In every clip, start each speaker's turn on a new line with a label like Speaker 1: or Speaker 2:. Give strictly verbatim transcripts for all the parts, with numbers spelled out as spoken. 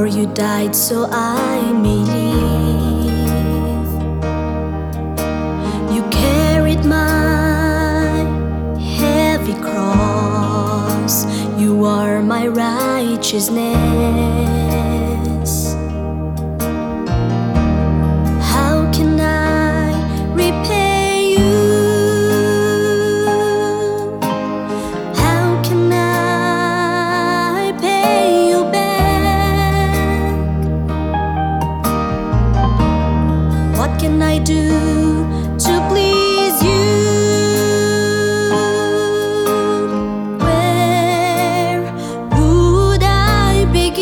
Speaker 1: you died so I may live. You carried my heavy cross. You are my righteousness. How can I repay you? How can I pay you back? What can I do to please you? Where would I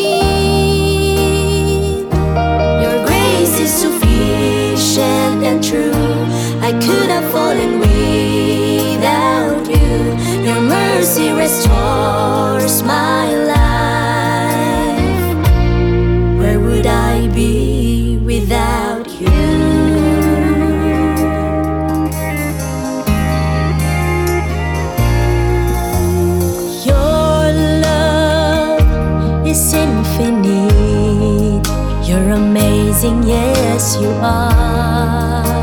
Speaker 1: begin? Your grace is sufficient and true. I could have fallen without you. Your mercy restores my life. Where would I be without you? Your love is infinite. You're amazing, yes you are.